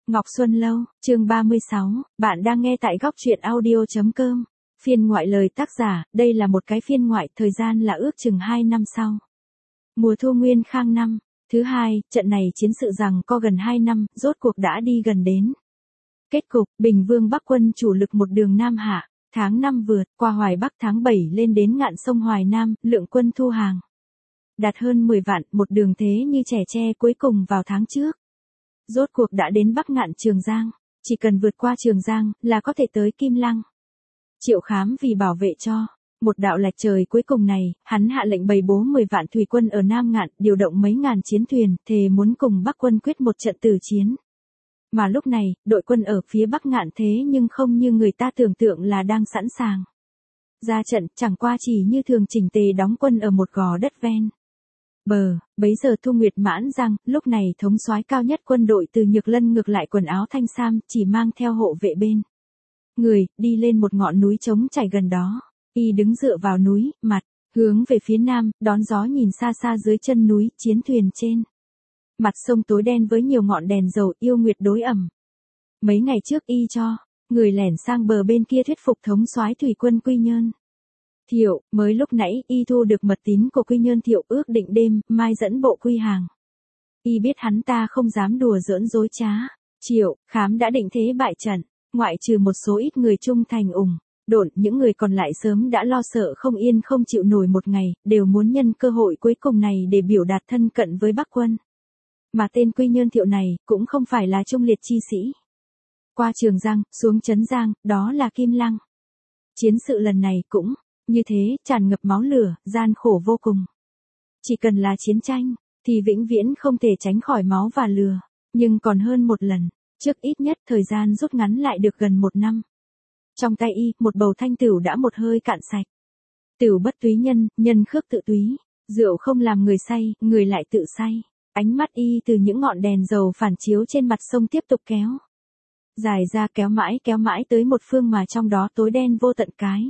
Ngọc Xuân Lâu, chương 36, bạn đang nghe tại góc truyện audio.com. Phiên ngoại lời tác giả, đây là một cái phiên ngoại, thời gian là ước chừng 2 năm sau. Mùa thu Nguyên Khang năm, thứ hai, trận này chiến sự rằng co gần 2 năm, rốt cuộc đã đi gần đến. Kết cục, Bình Vương Bắc quân chủ lực một đường Nam Hạ, tháng 5 vượt, qua Hoài Bắc tháng 7 lên đến ngạn sông Hoài Nam, lượng quân thu hàng. Đạt hơn 10 vạn, một đường thế như trẻ tre cuối cùng vào tháng trước. Rốt cuộc đã đến Bắc ngạn Trường Giang, chỉ cần vượt qua Trường Giang là có thể tới Kim Lăng. Triệu Khám vì bảo vệ cho một đạo lạch trời cuối cùng này, hắn hạ lệnh bày bố 10 vạn thủy quân ở Nam Ngạn, điều động mấy ngàn chiến thuyền, thề muốn cùng Bắc quân quyết một trận tử chiến. Mà lúc này, đội quân ở phía Bắc Ngạn thế nhưng không như người ta tưởng tượng là đang sẵn sàng ra trận, chẳng qua chỉ như thường chỉnh tề đóng quân ở một gò đất ven bấy giờ Thu Nguyệt mãn rằng, lúc này thống soái cao nhất quân đội từ Nhược Lân ngược lại quần áo thanh sam, chỉ mang theo hộ vệ bên người, đi lên một ngọn núi trống chảy gần đó. Y đứng dựa vào núi, mặt hướng về phía nam, đón gió nhìn xa xa dưới chân núi, chiến thuyền trên mặt sông tối đen với nhiều ngọn đèn dầu, yêu nguyệt đối ẩm. Mấy ngày trước y cho người lẻn sang bờ bên kia thuyết phục thống soái thủy quân Quy Nhơn Thiệu, mới lúc nãy y thu được mật tín của Quy Nhơn Thiệu, ước định đêm mai dẫn bộ quy hàng. Y biết hắn ta không dám đùa giỡn dối trá. Triệu Khám đã định thế bại trận, ngoại trừ một số ít người trung thành độn, những người còn lại sớm đã lo sợ không yên không chịu nổi một ngày, đều muốn nhân cơ hội cuối cùng này để biểu đạt thân cận với Bắc quân. Mà tên Quy Nhơn Thiệu này cũng không phải là trung liệt chi sĩ. Qua Trường Giang, xuống Trấn Giang, đó là Kim Lăng. Chiến sự lần này cũng như thế, tràn ngập máu lửa, gian khổ vô cùng. Chỉ cần là chiến tranh, thì vĩnh viễn không thể tránh khỏi máu và lửa. Nhưng còn hơn một lần, trước ít nhất thời gian rút ngắn lại được gần 1 năm. Trong tay y, một bầu thanh tửu đã một hơi cạn sạch. Tửu bất túy nhân, nhân khước tự túy. Rượu không làm người say, người lại tự say. Ánh mắt y từ những ngọn đèn dầu phản chiếu trên mặt sông tiếp tục kéo dài ra, kéo mãi tới một phương mà trong đó tối đen vô tận, cái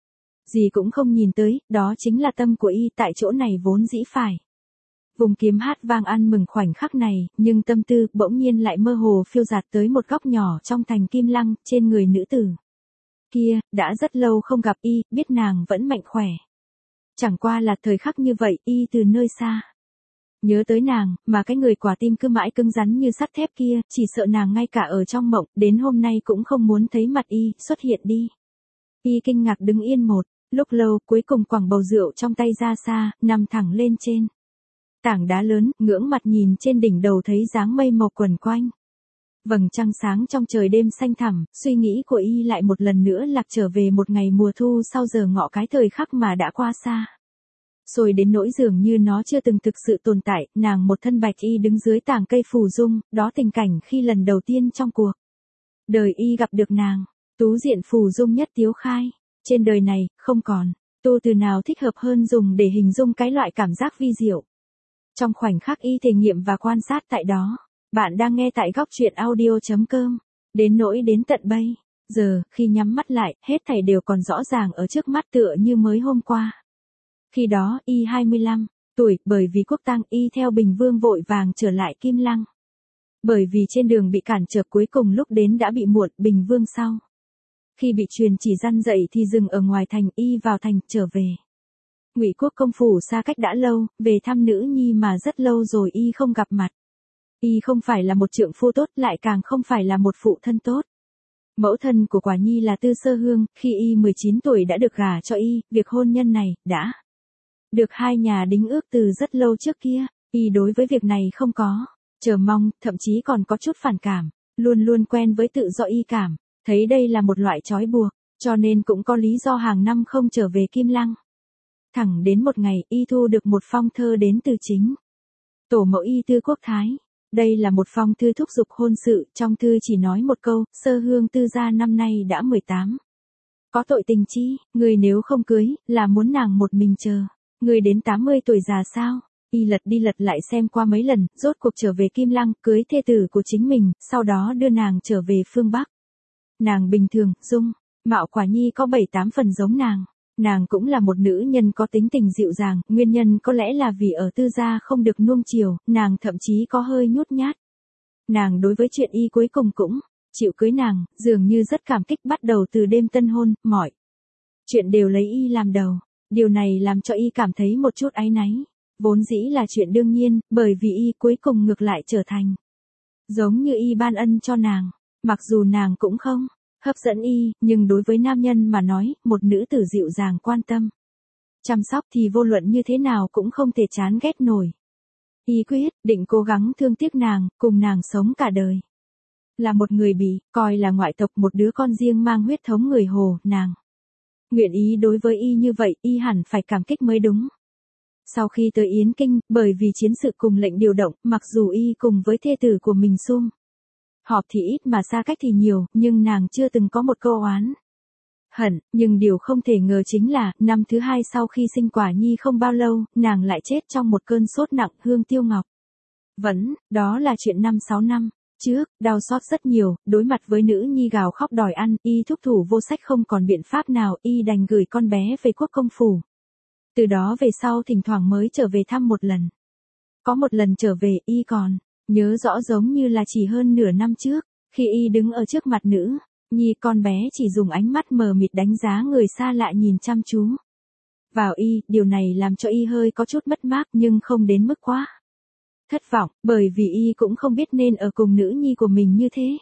gì cũng không nhìn tới, đó chính là tâm của y, tại chỗ này vốn dĩ phải vùng kiếm hát vang ăn mừng khoảnh khắc này, nhưng tâm tư bỗng nhiên lại mơ hồ phiêu dạt tới một góc nhỏ trong thành Kim Lăng, trên người nữ tử kia, đã rất lâu không gặp y, biết nàng vẫn mạnh khỏe. Chẳng qua là thời khắc như vậy, y từ nơi xa nhớ tới nàng, mà cái người quả tim cứ mãi cứng rắn như sắt thép kia, chỉ sợ nàng ngay cả ở trong mộng, đến hôm nay cũng không muốn thấy mặt y xuất hiện đi. Y kinh ngạc đứng yên một lúc lâu, cuối cùng quẳng bầu rượu trong tay ra xa, nằm thẳng lên trên tảng đá lớn, ngưỡng mặt nhìn trên đỉnh đầu thấy dáng mây màu quần quanh. Vầng trăng sáng trong trời đêm xanh thẳm, suy nghĩ của y lại một lần nữa lạc trở về một ngày mùa thu sau giờ ngọ, cái thời khắc mà đã qua xa rồi đến nỗi dường như nó chưa từng thực sự tồn tại. Nàng một thân bạch y đứng dưới tảng cây phù dung, đó tình cảnh khi lần đầu tiên trong cuộc đời y gặp được nàng. Tú diện phù dung nhất tiếu khai, trên đời này không còn tô từ nào thích hợp hơn dùng để hình dung cái loại cảm giác vi diệu trong khoảnh khắc y thể nghiệm và quan sát tại đó. Bạn đang nghe tại góc truyện audio.com. Đến nỗi đến tận bây giờ, khi nhắm mắt lại, hết thảy đều còn rõ ràng ở trước mắt tựa như mới hôm qua. Khi đó, y 25 tuổi, bởi vì quốc tang, y theo Bình Vương vội vàng trở lại Kim Lăng. Bởi vì trên đường bị cản trở, cuối cùng lúc đến đã bị muộn. Bình Vương sau khi bị truyền chỉ răn dậy thì dừng ở ngoài thành, y vào thành, trở về Ngụy Quốc công phủ xa cách đã lâu, về thăm nữ nhi mà rất lâu rồi y không gặp mặt. Y không phải là một trượng phu tốt, lại càng không phải là một phụ thân tốt. Mẫu thân của Quả Nhi là Tư Sơ Hương, khi y 19 tuổi đã được gả cho y, việc hôn nhân này đã được hai nhà đính ước từ rất lâu trước kia. Y đối với việc này không có chờ mong, thậm chí còn có chút phản cảm, luôn luôn quen với tự do, y cảm thấy đây là một loại trói buộc, cho nên cũng có lý do hàng năm không trở về Kim Lăng. Thẳng đến một ngày, y thu được một phong thơ đến từ chính tổ mẫu y Tư Quốc Thái. Đây là một phong thư thúc giục hôn sự, trong thư chỉ nói một câu: Sơ Hương Tư gia năm nay đã 18. Có tội tình chi, người nếu không cưới, là muốn nàng một mình chờ người đến 80 tuổi già sao? Y lật đi lật lại xem qua mấy lần, rốt cuộc trở về Kim Lăng, cưới thê tử của chính mình, sau đó đưa nàng trở về phương Bắc. Nàng bình thường, dung mạo Quả Nhi có 7-8 phần giống nàng. Nàng cũng là một nữ nhân có tính tình dịu dàng, nguyên nhân có lẽ là vì ở Tư gia không được nuông chiều, nàng thậm chí có hơi nhút nhát. Nàng đối với chuyện y cuối cùng cũng chịu cưới nàng, dường như rất cảm kích bắt đầu từ đêm tân hôn, mọi chuyện đều lấy y làm đầu. Điều này làm cho y cảm thấy một chút áy náy. Vốn dĩ là chuyện đương nhiên, bởi vì y cuối cùng ngược lại trở thành giống như y ban ân cho nàng. Mặc dù nàng cũng không hấp dẫn y, nhưng đối với nam nhân mà nói, một nữ tử dịu dàng quan tâm, chăm sóc thì vô luận như thế nào cũng không thể chán ghét nổi. Y quyết định cố gắng thương tiếc nàng, cùng nàng sống cả đời. Là một người Bỉ, coi là ngoại tộc một đứa con riêng mang huyết thống người Hồ, nàng nguyện ý đối với y như vậy, y hẳn phải cảm kích mới đúng. Sau khi tới Yến Kinh, bởi vì chiến sự cùng lệnh điều động, mặc dù y cùng với thê tử của mình sum họp thì ít mà xa cách thì nhiều, nhưng nàng chưa từng có một câu oán hận, nhưng điều không thể ngờ chính là, năm thứ 2 sau khi sinh Quả Nhi không bao lâu, nàng lại chết trong một cơn sốt nặng. Hương Tiêu Ngọc đó là chuyện 5-6 năm trước, đau xót rất nhiều, đối mặt với nữ nhi gào khóc đòi ăn, y thúc thủ vô sách không còn biện pháp nào, y đành gửi con bé về quốc công phủ. Từ đó về sau thỉnh thoảng mới trở về thăm một lần. Có một lần trở về, y còn nhớ rõ giống như là chỉ hơn nửa năm trước, khi y đứng ở trước mặt nữ nhi, con bé chỉ dùng ánh mắt mờ mịt đánh giá người xa lạ nhìn chăm chú vào y, điều này làm cho y hơi có chút mất mát nhưng không đến mức quá thất vọng, bởi vì y cũng không biết nên ở cùng nữ nhi của mình như thế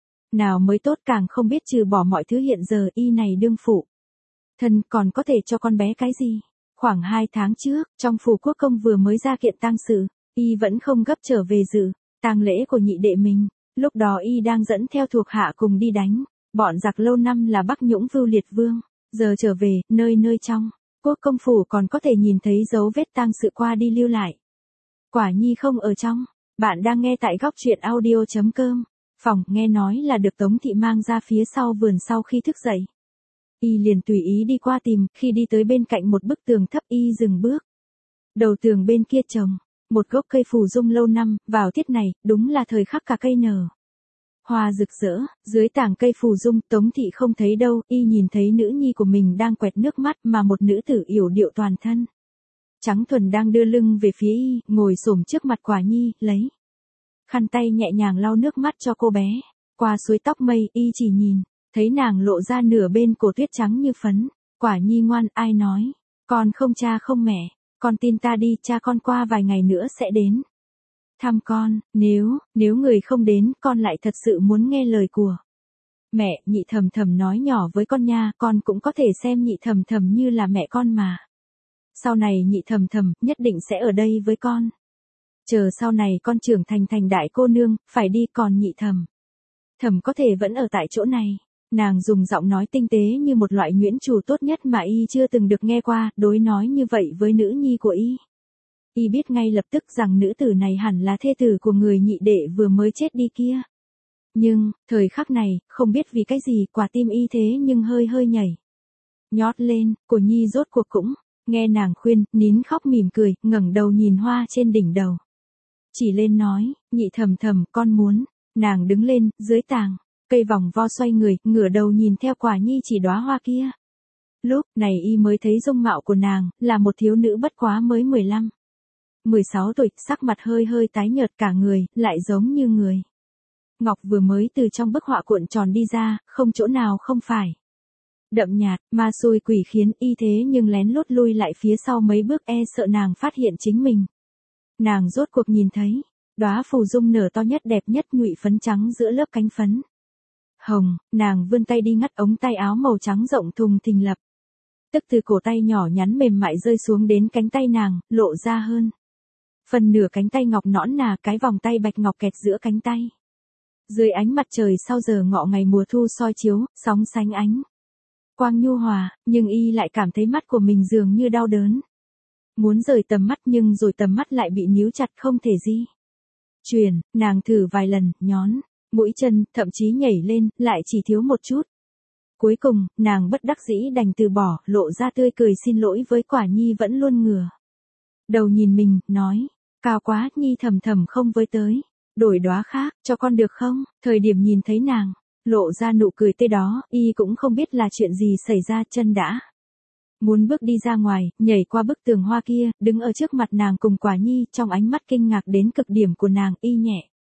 nào mới tốt, càng không biết trừ bỏ mọi thứ hiện giờ y này đương phụ thân còn có thể cho con bé cái gì. Khoảng 2 tháng trước, trong phủ quốc công vừa mới ra kiện tang sự, y vẫn không gấp trở về dự tang lễ của nhị đệ mình. Lúc đó y đang dẫn theo thuộc hạ cùng đi đánh bọn giặc lâu năm là Bắc Nhũng Vưu Liệt Vương. Giờ trở về, nơi nơi trong quốc công phủ còn có thể nhìn thấy dấu vết tang sự qua đi lưu lại. Quả Nhi không ở trong. Bạn đang nghe tại góc truyện audio.com. Phòng nghe nói là được Tống Thị mang ra phía sau vườn sau khi thức dậy. Y liền tùy ý đi qua tìm, khi đi tới bên cạnh một bức tường thấp y dừng bước. Đầu tường bên kia trồng một gốc cây phù dung lâu năm, vào tiết này, đúng là thời khắc cả cây nở hoa rực rỡ. Dưới tảng cây phù dung, Tống Thị không thấy đâu, y nhìn thấy nữ nhi của mình đang quẹt nước mắt, mà một nữ tử yểu điệu toàn thân trắng thuần đang đưa lưng về phía y, ngồi xổm trước mặt Quả Nhi, lấy khăn tay nhẹ nhàng lau nước mắt cho cô bé. Qua suối tóc mây, y chỉ nhìn thấy nàng lộ ra nửa bên cổ tuyết trắng như phấn. Quả Nhi ngoan, ai nói con không cha không mẹ, con tin ta đi, cha con qua vài ngày nữa sẽ đến thăm con, nếu người không đến, con lại thật sự muốn nghe lời của mẹ. Nhị Thầm Thầm nói nhỏ với con nha, con cũng có thể xem Nhị Thầm Thầm như là mẹ con mà. Sau này Nhị Thầm Thầm nhất định sẽ ở đây với con. Chờ sau này con trưởng thành đại cô nương, phải đi, còn Nhị Thầm Thầm có thể vẫn ở tại chỗ này. Nàng dùng giọng nói tinh tế như một loại nguyễn trù tốt nhất mà y chưa từng được nghe qua, đối nói như vậy với nữ nhi của y. Y biết ngay lập tức rằng nữ tử này hẳn là thê tử của người nhị đệ vừa mới chết đi kia. Nhưng, thời khắc này, không biết vì cái gì, quả tim y thế nhưng hơi nhảy nhót lên. Của Nhi rốt cuộc cũng nghe nàng khuyên, nín khóc mỉm cười, ngẩng đầu nhìn hoa trên đỉnh đầu. Chỉ lên nói, Nhị Thầm Thầm, con muốn. Nàng đứng lên, dưới tàng cây vòng vo xoay người, ngửa đầu nhìn theo Quả Nhi chỉ đóa hoa kia. Lúc này y mới thấy dung mạo của nàng, là một thiếu nữ bất quá mới 15-16 tuổi, sắc mặt hơi tái nhợt, cả người, lại giống như người ngọc vừa mới từ trong bức họa cuộn tròn đi ra, không chỗ nào không phải đậm nhạt, ma xui quỷ khiến, y thế nhưng lén lút lui lại phía sau mấy bước, e sợ nàng phát hiện chính mình. Nàng rốt cuộc nhìn thấy đóa phù dung nở to nhất đẹp nhất, nhụy phấn trắng giữa lớp cánh phấn hồng. Nàng vươn tay đi ngắt ống tay áo màu trắng rộng thùng thình lập tức từ cổ tay nhỏ nhắn mềm mại rơi xuống đến cánh tay nàng, lộ ra hơn phần nửa cánh tay ngọc nõn nà, cái vòng tay bạch ngọc kẹt giữa cánh tay. Dưới ánh mặt trời sau giờ ngọ ngày mùa thu soi chiếu, sóng sánh ánh quang nhu hòa, nhưng y lại cảm thấy mắt của mình dường như đau đớn. Muốn rời tầm mắt, nhưng rồi tầm mắt lại bị níu chặt không thể di chuyển. Nàng thử vài lần, nhón mũi chân, thậm chí nhảy lên, lại chỉ thiếu một chút. Cuối cùng, nàng bất đắc dĩ đành từ bỏ, lộ ra tươi cười xin lỗi với Quả Nhi vẫn luôn ngửa đầu nhìn mình, nói, cao quá, Nhi Thầm Thầm không với tới, đổi đóa khác, cho con được không? Thời điểm nhìn thấy nàng lộ ra nụ cười tươi đó, y cũng không biết là chuyện gì xảy ra, chân đã muốn bước đi ra ngoài, nhảy qua bức tường hoa kia, đứng ở trước mặt nàng cùng Quả Nhi, trong ánh mắt kinh ngạc đến cực điểm của nàng, y nhẹ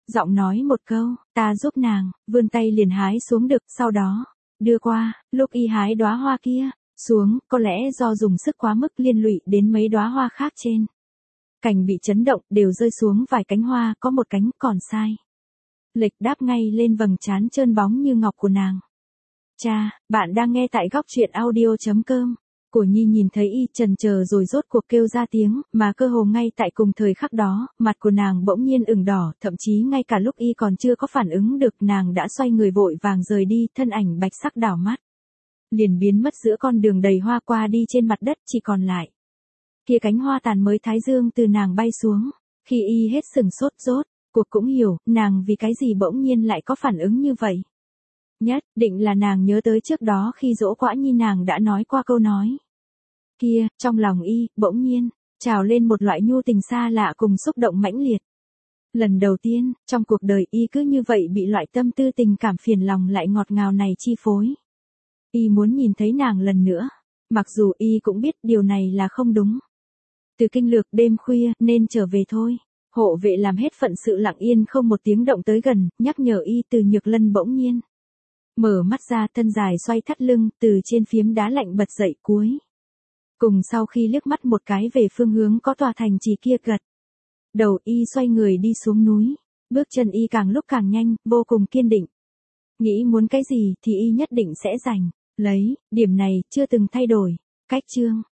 giọng nói một câu, ta giúp nàng, vươn tay liền hái xuống được, sau đó, đưa qua, lúc y hái đóa hoa kia, xuống, có lẽ do dùng sức quá mức liên lụy đến mấy đóa hoa khác trên. Cành bị chấn động, đều rơi xuống vài cánh hoa, có một cánh còn sai. Lệch đáp ngay lên vầng trán trơn bóng như ngọc của nàng. Cha, bạn đang nghe tại góc truyện audio.com. Cổ Nhi nhìn thấy y chần chờ rồi rốt cuộc kêu ra tiếng, mà cơ hồ ngay tại cùng thời khắc đó, mặt của nàng bỗng nhiên ửng đỏ, thậm chí ngay cả lúc y còn chưa có phản ứng được nàng đã xoay người vội vàng rời đi, thân ảnh bạch sắc đảo mắt. Liền biến mất giữa con đường đầy hoa qua đi trên mặt đất chỉ còn lại. Kia cánh hoa tàn mới thái dương từ nàng bay xuống, khi y hết sừng sốt rốt, cuộc cũng hiểu, nàng vì cái gì bỗng nhiên lại có phản ứng như vậy. Nhất định là nàng nhớ tới trước đó khi dỗ Quã Nhi nàng đã nói qua câu nói kia, trong lòng y, bỗng nhiên, trào lên một loại nhu tình xa lạ cùng xúc động mãnh liệt. Lần đầu tiên, trong cuộc đời y cứ như vậy bị loại tâm tư tình cảm phiền lòng lại ngọt ngào này chi phối. Y muốn nhìn thấy nàng lần nữa, mặc dù y cũng biết điều này là không đúng. Từ kinh lược đêm khuya, nên trở về thôi. Hộ vệ làm hết phận sự lặng yên không một tiếng động tới gần, nhắc nhở y từ Nhược Lân bỗng nhiên. Mở mắt ra thân dài xoay thắt lưng, từ trên phiếm đá lạnh bật dậy cuối. Cùng sau khi liếc mắt một cái về phương hướng có tòa thành trì kia gật. Đầu y xoay người đi xuống núi, bước chân y càng lúc càng nhanh, vô cùng kiên định. Nghĩ muốn cái gì thì y nhất định sẽ giành, lấy, điểm này chưa từng thay đổi. Cách chương